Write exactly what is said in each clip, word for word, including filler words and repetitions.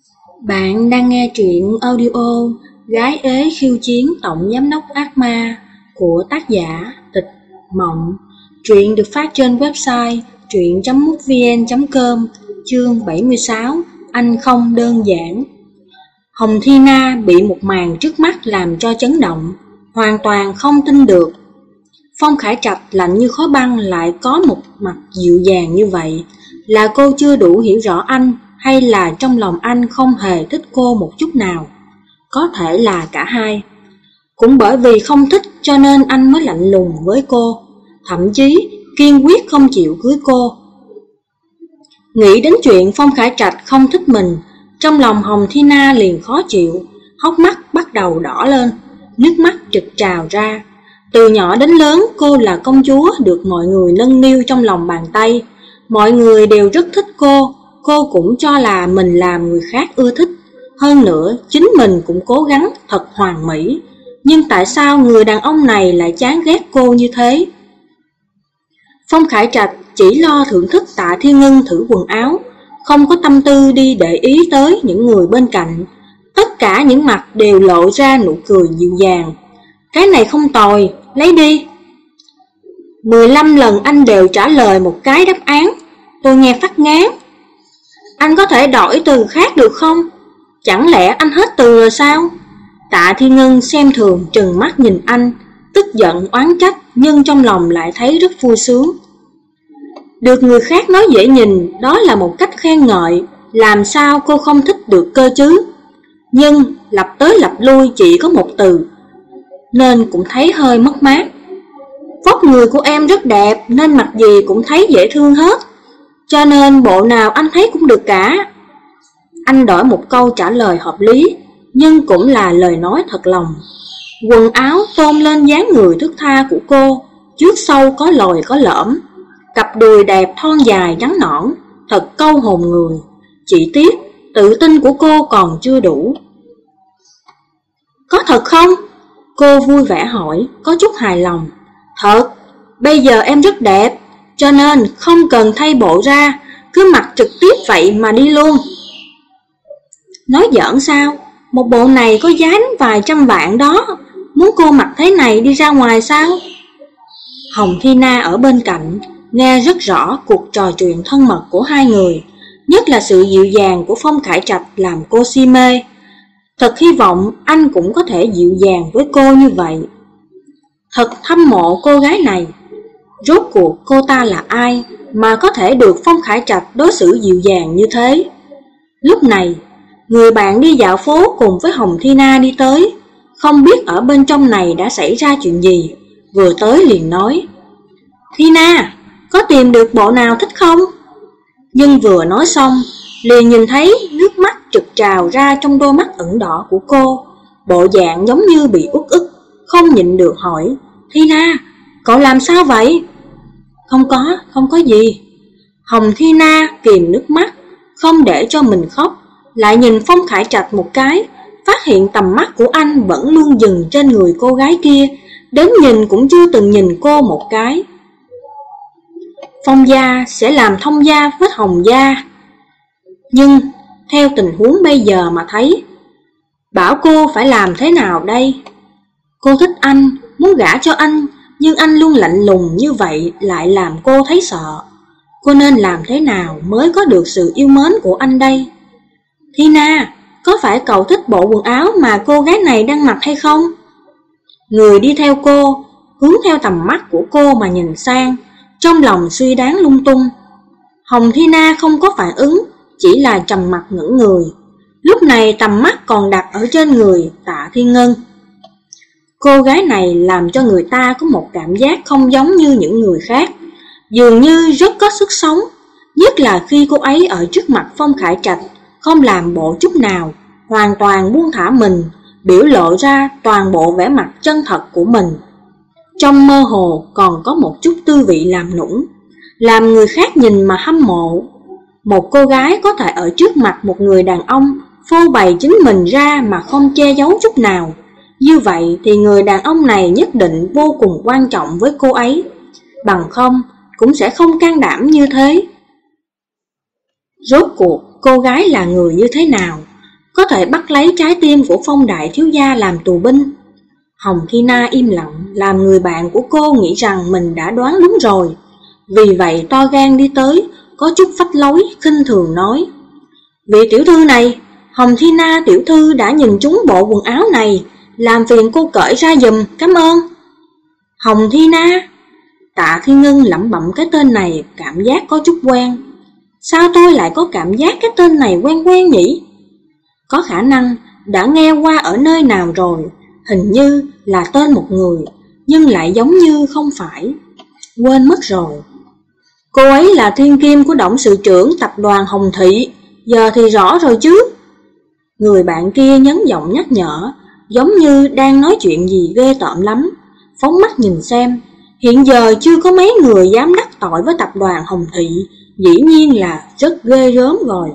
Bạn đang nghe truyện audio Gái ế khiêu chiến tổng giám đốc ác ma của tác giả Tịch Mộng. Truyện được phát trên website truyện chấm mútvn chấm com. Chương bảy mươi sáu. Anh không đơn giản. Hồng Thi Na bị một màn trước mắt làm cho chấn động, hoàn toàn không tin được. Phong Khải Trạch lạnh như khối băng lại có một mặt dịu dàng như vậy. Là cô chưa đủ hiểu rõ anh, hay là trong lòng anh không hề thích cô một chút nào? Có thể là cả hai. Cũng bởi vì không thích cho nên anh mới lạnh lùng với cô, thậm chí kiên quyết không chịu cưới cô. Nghĩ đến chuyện Phong Khải Trạch không thích mình, trong lòng Hồng Thi Na liền khó chịu, hốc mắt bắt đầu đỏ lên, nước mắt trực trào ra. Từ nhỏ đến lớn cô là công chúa được mọi người nâng niu trong lòng bàn tay. Mọi người đều rất thích cô, cô cũng cho là mình làm người khác ưa thích. Hơn nữa, chính mình cũng cố gắng thật hoàn mỹ. Nhưng tại sao người đàn ông này lại chán ghét cô như thế? Phong Khải Trạch chỉ lo thưởng thức Tạ Thiên Ngân thử quần áo, không có tâm tư đi để ý tới những người bên cạnh. Tất cả những mặt đều lộ ra nụ cười dịu dàng. Cái này không tồi, lấy đi. mười lăm lần anh đều trả lời một cái đáp án, tôi nghe phát ngán. Anh có thể đổi từ khác được không? Chẳng lẽ anh hết từ rồi sao? Tạ Thiên Ngân xem thường trừng mắt nhìn anh, tức giận oán trách nhưng trong lòng lại thấy rất vui sướng. Được người khác nói dễ nhìn, đó là một cách khen ngợi, làm sao cô không thích được cơ chứ? Nhưng lặp tới lặp lui chỉ có một từ, nên cũng thấy hơi mất mát. Vóc người của em rất đẹp nên mặc gì cũng thấy dễ thương hết, cho nên bộ nào anh thấy cũng được cả. Anh đổi một câu trả lời hợp lý, nhưng cũng là lời nói thật lòng. Quần áo tôn lên dáng người thướt tha của cô, trước sau có lồi có lõm, cặp đùi đẹp thon dài trắng nõn, thật câu hồn người. Chỉ tiếc tự tin của cô còn chưa đủ. Có thật không? Cô vui vẻ hỏi, có chút hài lòng. Thật, bây giờ em rất đẹp, cho nên không cần thay bộ ra, cứ mặc trực tiếp vậy mà đi luôn. Nói giỡn sao? Một bộ này có giá đến vài trăm vạn đó, muốn cô mặc thế này đi ra ngoài sao? Hồng Thi Na ở bên cạnh, nghe rất rõ cuộc trò chuyện thân mật của hai người, nhất là sự dịu dàng của Phong Khải Trạch làm cô si mê. Thật hy vọng anh cũng có thể dịu dàng với cô như vậy. Thật hâm mộ cô gái này. Rốt cuộc cô ta là ai mà có thể được Phong Khải Trạch đối xử dịu dàng như thế? Lúc này, người bạn đi dạo phố cùng với Hồng Thi Na đi tới, không biết ở bên trong này đã xảy ra chuyện gì, vừa tới liền nói: Thi Na, có tìm được bộ nào thích không? Nhưng vừa nói xong, liền nhìn thấy nước mắt trực trào ra trong đôi mắt ửng đỏ của cô, bộ dạng giống như bị uất ức, không nhịn được hỏi: Thi Na, cậu làm sao vậy? Không có, không có gì. Hồng Thi Na kìm nước mắt, không để cho mình khóc, lại nhìn Phong Khải Trạch một cái, phát hiện tầm mắt của anh vẫn luôn dừng trên người cô gái kia, đến nhìn cũng chưa từng nhìn cô một cái. Phong gia sẽ làm thông gia với Hồng gia, nhưng theo tình huống bây giờ mà thấy, bảo cô phải làm thế nào đây? Cô thích anh, muốn gả cho anh, nhưng anh luôn lạnh lùng như vậy lại làm cô thấy sợ. Cô nên làm thế nào mới có được sự yêu mến của anh đây? Thi Na, có phải cậu thích bộ quần áo mà cô gái này đang mặc hay không? Người đi theo cô, hướng theo tầm mắt của cô mà nhìn sang, trong lòng suy đoán lung tung. Hồng Thi Na không có phản ứng, chỉ là trầm mặt ngẩn người. Lúc này tầm mắt còn đặt ở trên người Tạ Thiên Ngân. Cô gái này làm cho người ta có một cảm giác không giống như những người khác, dường như rất có sức sống, nhất là khi cô ấy ở trước mặt Phong Khải Trạch, không làm bộ chút nào, hoàn toàn buông thả mình, biểu lộ ra toàn bộ vẻ mặt chân thật của mình. Trong mơ hồ còn có một chút tư vị làm nũng, làm người khác nhìn mà hâm mộ. Một cô gái có thể ở trước mặt một người đàn ông phô bày chính mình ra mà không che giấu chút nào, như vậy thì người đàn ông này nhất định vô cùng quan trọng với cô ấy, bằng không cũng sẽ không can đảm như thế. Rốt cuộc cô gái là người như thế nào? có thể bắt lấy trái tim của Phong đại thiếu gia làm tù binh. Hồng Thi Na im lặng, làm người bạn của cô nghĩ rằng mình đã đoán đúng rồi. Vì vậy to gan đi tới, có chút phách lối, khinh thường nói: "Vị tiểu thư này, Hồng Thi Na tiểu thư đã nhìn trúng bộ quần áo này, làm phiền cô cởi ra giùm, cảm ơn." Hồng Thi Na. Tạ Thiên Ngân lẩm bẩm cái tên này, cảm giác có chút quen. Sao tôi lại có cảm giác cái tên này quen quen nhỉ? Có khả năng đã nghe qua ở nơi nào rồi, hình như là tên một người, nhưng lại giống như không phải. Quên mất rồi. Cô ấy là thiên kim của董sự trưởng tập đoàn Hồng Thị, giờ thì rõ rồi chứ. Người bạn kia nhấn giọng nhắc nhở, giống như đang nói chuyện gì ghê tởm lắm. Phóng mắt nhìn xem, hiện giờ chưa có mấy người dám đắc tội với tập đoàn Hồng Thị, dĩ nhiên là rất ghê rớm rồi.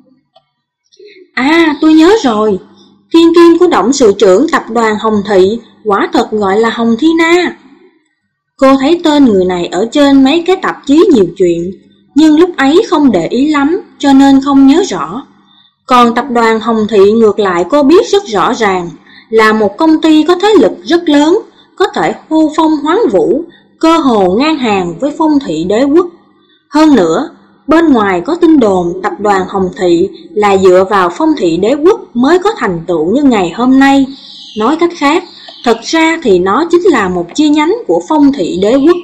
À, tôi nhớ rồi, thiên kim của董sự trưởng tập đoàn Hồng Thị quả thật gọi là Hồng Thi Na. Cô thấy tên người này ở trên mấy cái tạp chí nhiều chuyện, nhưng lúc ấy không để ý lắm cho nên không nhớ rõ. Còn tập đoàn Hồng Thị ngược lại cô biết rất rõ ràng, là một công ty có thế lực rất lớn, có thể hô phong hoán vũ, cơ hồ ngang hàng với Phong Thị đế quốc. Hơn nữa, bên ngoài có tin đồn tập đoàn Hồng Thị là dựa vào Phong Thị đế quốc mới có thành tựu như ngày hôm nay. Nói cách khác, thật ra thì nó chính là một chi nhánh của Phong Thị đế quốc.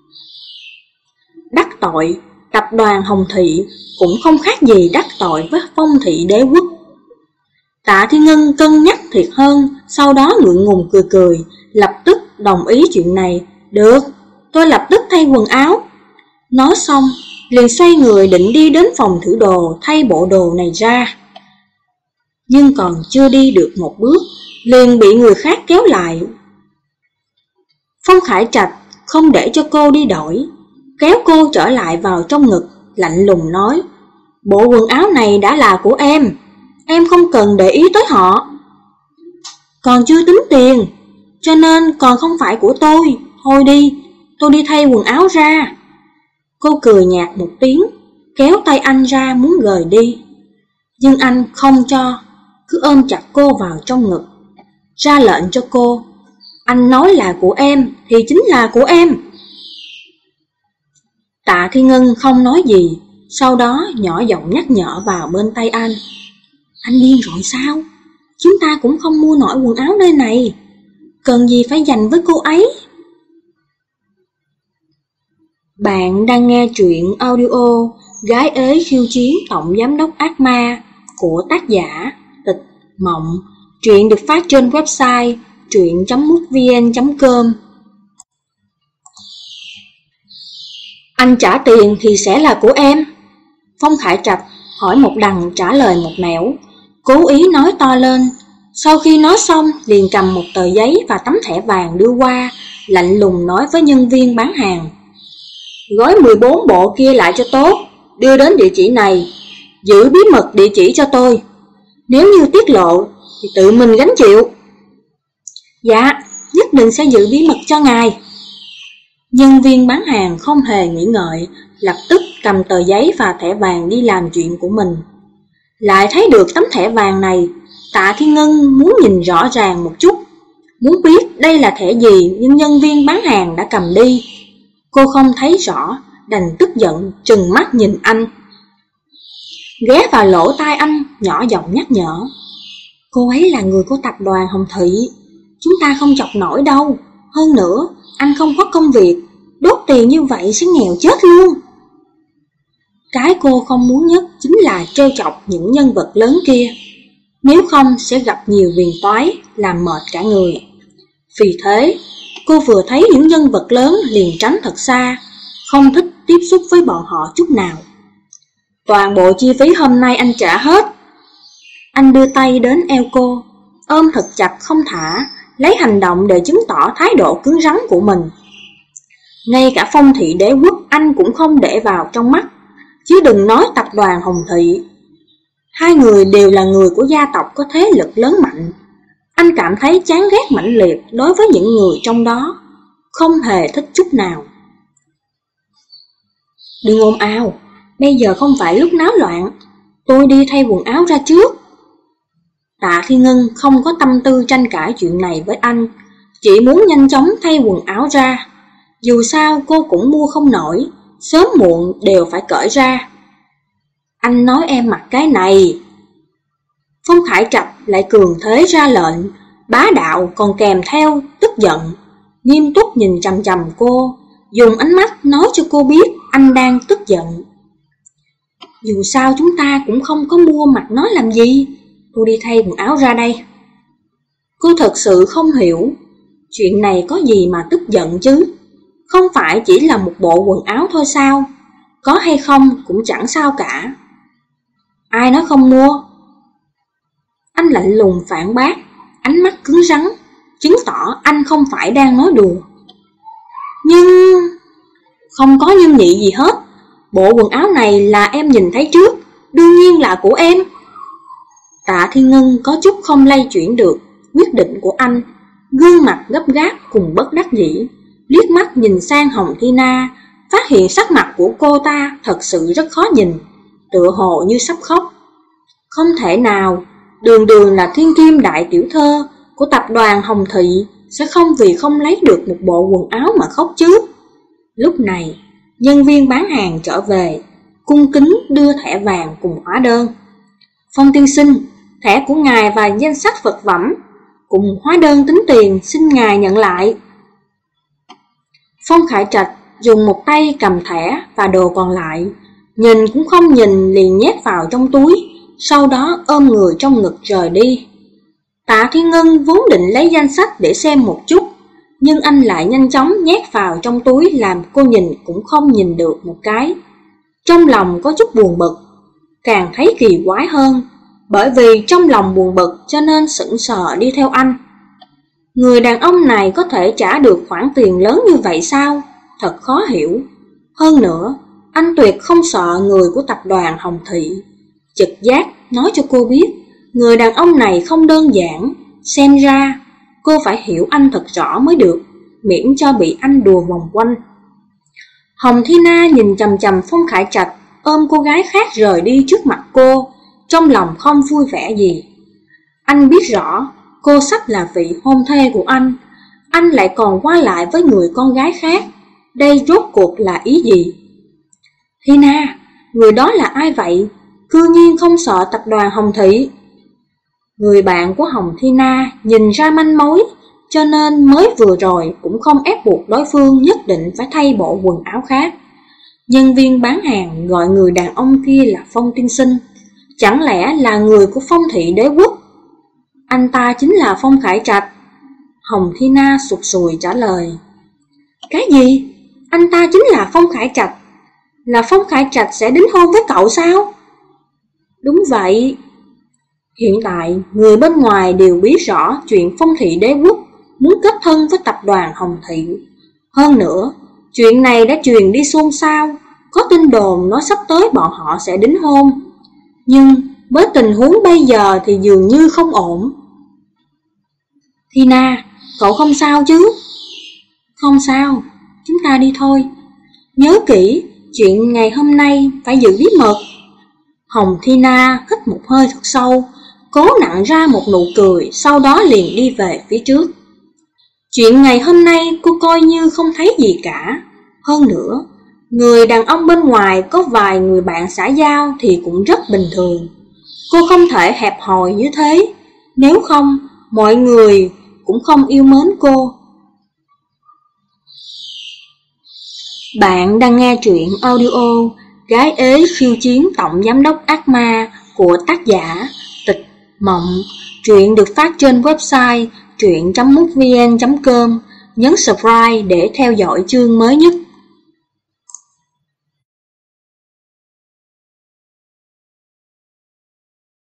Đắc tội, tập đoàn Hồng Thị cũng không khác gì đắc tội với Phong Thị đế quốc. Tạ Thiên Ngân cân nhắc thiệt hơn, sau đó ngượng ngùng cười cười, lập tức đồng ý chuyện này. Được, tôi lập tức thay quần áo. Nói xong, liền xoay người định đi đến phòng thử đồ thay bộ đồ này ra. Nhưng còn chưa đi được một bước, liền bị người khác kéo lại. Phong Khải Trạch không để cho cô đi đổi, kéo cô trở lại vào trong ngực, lạnh lùng nói: "Bộ quần áo này đã là của em, em không cần để ý tới họ. Còn chưa tính tiền, cho nên còn không phải của tôi. Thôi đi, tôi đi thay quần áo ra." Cô cười nhạt một tiếng, kéo tay anh ra muốn rời đi. Nhưng anh không cho, cứ ôm chặt cô vào trong ngực, ra lệnh cho cô: "Anh nói là của em thì chính là của em." Tạ Thiên Ngân không nói gì, sau đó nhỏ giọng nhắc nhở vào bên tay anh: "Anh điên rồi sao? Chúng ta cũng không mua nổi quần áo nơi này, cần gì phải dành với cô ấy." Bạn đang nghe truyện audio Gái ế khiêu chiến tổng giám đốc ác ma của tác giả Tịch Mộng. Truyện được phát trên website truyện chấm mútvn chấm com. "Anh trả tiền thì sẽ là của em." Phong Khải Trạch hỏi một đằng trả lời một nẻo, cố ý nói to lên. Sau khi nói xong liền cầm một tờ giấy và tấm thẻ vàng đưa qua, lạnh lùng nói với nhân viên bán hàng: "Gói mười bốn bộ kia lại cho tốt, đưa đến địa chỉ này, giữ bí mật địa chỉ cho tôi. Nếu như tiết lộ thì tự mình gánh chịu." "Dạ, nhất định sẽ giữ bí mật cho ngài." Nhân viên bán hàng không hề nghĩ ngợi, lập tức cầm tờ giấy và thẻ vàng đi làm chuyện của mình. Lại thấy được tấm thẻ vàng này, Tạ Thiên Ngân muốn nhìn rõ ràng một chút, muốn biết đây là thẻ gì nhưng nhân viên bán hàng đã cầm đi. Cô không thấy rõ, đành tức giận trừng mắt nhìn anh. Ghé vào lỗ tai anh, nhỏ giọng nhắc nhở: "Cô ấy là người của tập đoàn Hồng Thị, chúng ta không chọc nổi đâu. Hơn nữa, anh không có công việc, đốt tiền như vậy sẽ nghèo chết luôn." Cái cô không muốn nhất chính là trêu chọc những nhân vật lớn kia, nếu không sẽ gặp nhiều phiền toái, làm mệt cả người. Vì thế, cô vừa thấy những nhân vật lớn liền tránh thật xa, không thích tiếp xúc với bọn họ chút nào. "Toàn bộ chi phí hôm nay anh trả hết." Anh đưa tay đến eo cô, ôm thật chặt không thả, lấy hành động để chứng tỏ thái độ cứng rắn của mình. Ngay cả Phong Thị đế quốc anh cũng không để vào trong mắt, chứ đừng nói tập đoàn Hồng Thị. Hai người đều là người của gia tộc có thế lực lớn mạnh. Anh cảm thấy chán ghét mãnh liệt đối với những người trong đó, không hề thích chút nào. "Đừng ồn ào, bây giờ không phải lúc náo loạn, tôi đi thay quần áo ra trước." Tạ Thiên Ngân không có tâm tư tranh cãi chuyện này với anh, chỉ muốn nhanh chóng thay quần áo ra. Dù sao cô cũng mua không nổi, sớm muộn đều phải cởi ra. Anh nói em mặc cái này. Phong Khải Trạch lại cường thế ra lệnh, bá đạo còn kèm theo tức giận, nghiêm túc nhìn chằm chằm cô, dùng ánh mắt nói cho cô biết anh đang tức giận. Dù sao chúng ta cũng không có mua mặc nó làm gì, tôi đi thay quần áo ra đây. Cô thật sự không hiểu, chuyện này có gì mà tức giận chứ, không phải chỉ là một bộ quần áo thôi sao, có hay không cũng chẳng sao cả. Ai nói không mua? Anh lạnh lùng phản bác, ánh mắt cứng rắn, chứng tỏ anh không phải đang nói đùa. Nhưng... không có nhưng nhị gì hết, bộ quần áo này là em nhìn thấy trước, đương nhiên là của em. Tạ Thiên Ngân có chút không lay chuyển được quyết định của anh, gương mặt gấp gáp cùng bất đắc dĩ, liếc mắt nhìn sang Hồng Thi Na, phát hiện sắc mặt của cô ta thật sự rất khó nhìn, tựa hồ như sắp khóc. Không thể nào, đường đường là thiên kim đại tiểu thơ của tập đoàn Hồng Thị sẽ không vì không lấy được một bộ quần áo mà khóc chứ. Lúc này, nhân viên bán hàng trở về, cung kính đưa thẻ vàng cùng hóa đơn. Phong tiên sinh, thẻ của ngài và danh sách vật phẩm cùng hóa đơn tính tiền xin ngài nhận lại. Phong Khải Trạch dùng một tay cầm thẻ và đồ còn lại, nhìn cũng không nhìn liền nhét vào trong túi, sau đó ôm người trong ngực rời đi. Tạ Thiên Ngân vốn định lấy danh sách để xem một chút, nhưng anh lại nhanh chóng nhét vào trong túi làm cô nhìn cũng không nhìn được một cái. Trong lòng có chút buồn bực, càng thấy kỳ quái hơn, bởi vì trong lòng buồn bực cho nên sững sờ đi theo anh. Người đàn ông này có thể trả được khoản tiền lớn như vậy sao? Thật khó hiểu. Hơn nữa, anh tuyệt không sợ người của tập đoàn Hồng Thị. Trực giác nói cho cô biết, người đàn ông này không đơn giản, xem ra cô phải hiểu anh thật rõ mới được, miễn cho bị anh đùa vòng quanh. Hồng Thi Na nhìn chằm chằm Phong Khải Trạch ôm cô gái khác rời đi trước mặt cô, trong lòng không vui vẻ gì. Anh biết rõ cô sắp là vị hôn thê của anh, anh lại còn qua lại với người con gái khác, đây rốt cuộc là ý gì? Thi Na, người đó là ai vậy? Cư nhiên không sợ tập đoàn Hồng Thị. Người bạn của Hồng Thi Na nhìn ra manh mối, cho nên mới vừa rồi cũng không ép buộc đối phương nhất định phải thay bộ quần áo khác. Nhân viên bán hàng gọi người đàn ông kia là Phong tiên sinh, chẳng lẽ là người của Phong Thị Đế Quốc? Anh ta chính là Phong Khải Trạch. Hồng Thi Na sụt sùi trả lời. Cái gì? Anh ta chính là Phong Khải Trạch? Là Phong Khải Trạch sẽ đính hôn với cậu sao? Đúng vậy. Hiện tại, người bên ngoài đều biết rõ chuyện Phong Thị Đế Quốc muốn kết thân với tập đoàn Hồng Thị. Hơn nữa, chuyện này đã truyền đi xôn xao, có tin đồn nói sắp tới bọn họ sẽ đính hôn. Nhưng với tình huống bây giờ thì dường như không ổn. Thi Na, cậu không sao chứ? Không sao, chúng ta đi thôi. Nhớ kỹ, chuyện ngày hôm nay phải giữ bí mật. Hồng Thi Na hít một hơi thật sâu, cố nặn ra một nụ cười, sau đó liền đi về phía trước. Chuyện ngày hôm nay cô coi như không thấy gì cả. Hơn nữa, người đàn ông bên ngoài có vài người bạn xã giao thì cũng rất bình thường. Cô không thể hẹp hòi như thế, nếu không mọi người cũng không yêu mến cô. Bạn đang nghe truyện audio Gái ế khiêu chiến tổng giám đốc ác ma của tác giả Tịch Mộng. Truyện được phát trên website truyện chấm mútvn chấm com. Nhấn subscribe để theo dõi chương mới nhất.